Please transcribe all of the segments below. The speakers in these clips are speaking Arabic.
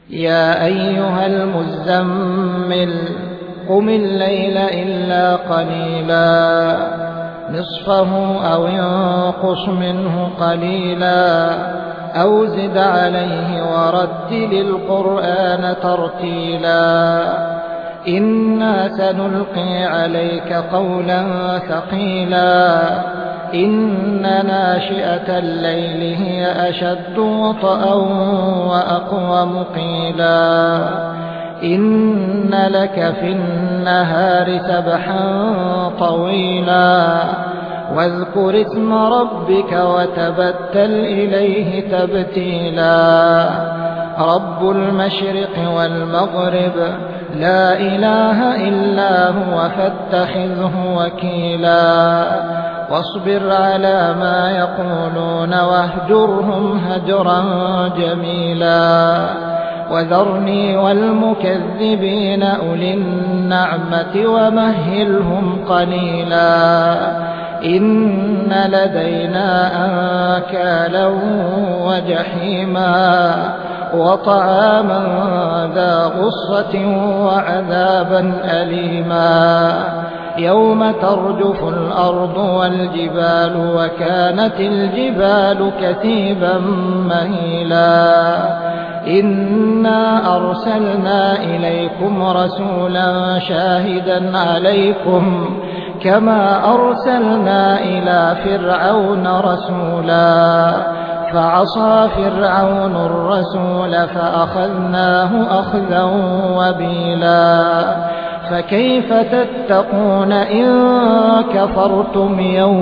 يا أيها المزمل قم الليل إلا قليلا نصفه أو انقص منه قليلا أو زد عليه ورتل القرآن ترتيلا إنا سنلقي عليك قولا ثقيلا إن ناشئة الليل هي أشد وطئا وأقوم قيلا إن لك في النهار سبحا طويلا واذكر اسم ربك وتبتل إليه تبتيلا رب المشرق والمغرب لا إله إلا هو فاتخذه وكيلا واصبر على ما يقولون واهجرهم هجرا جميلا وذرني والمكذبين أولي النعمة ومهلهم قليلا إن لدينا أنكالا وجحيما وطعاما ذا غصة وعذابا أليما يوم ترجف الأرض والجبال وكانت الجبال كثيبا مهيلا إنا أرسلنا إليكم رسولا شاهدا عليكم كما أرسلنا إلى فرعون رسولا فعصى فرعون الرسول فأخذناه أخذا وبيلا فكيف تتقون إن كفرتم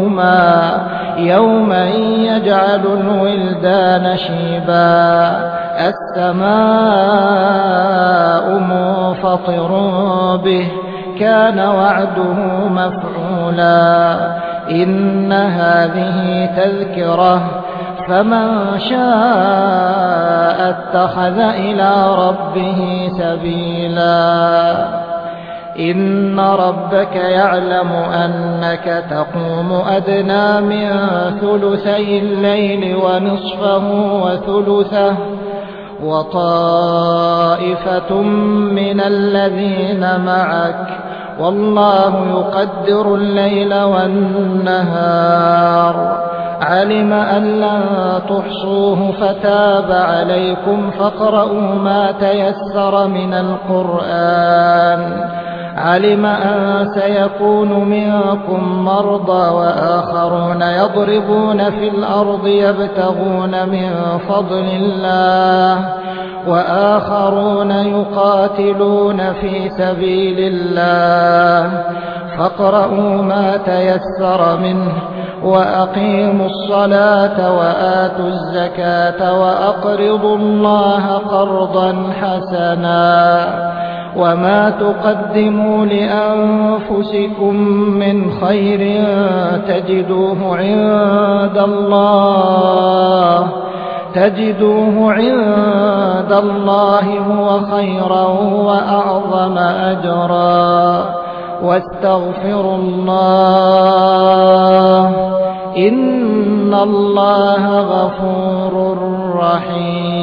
يوما يجعل الولدان شيبا السماء منفطر به كان وعده مفعولا إن هذه تذكرة فمن شاء اتخذ إلى ربه سبيلا إن ربك يعلم أنك تقوم أدنى من ثلثي الليل ونصفه وثلثه وطائفة من الذين معك والله يقدر الليل والنهار علم أن لن تحصوه فتاب عليكم فاقرؤوا ما تيسر من القرآن علم أن سيكون منكم مرضى وآخرون يضربون في الأرض يبتغون من فضل الله وآخرون يقاتلون في سبيل الله فاقرؤوا ما تيسر منه وأقيموا الصلاة وآتوا الزكاة وأقرضوا الله قرضا حسنا وما تقدموا لأنفسكم من خير تجدوه عند الله هو خيرا وأعظم أجرا واستغفروا الله إن الله غفور رحيم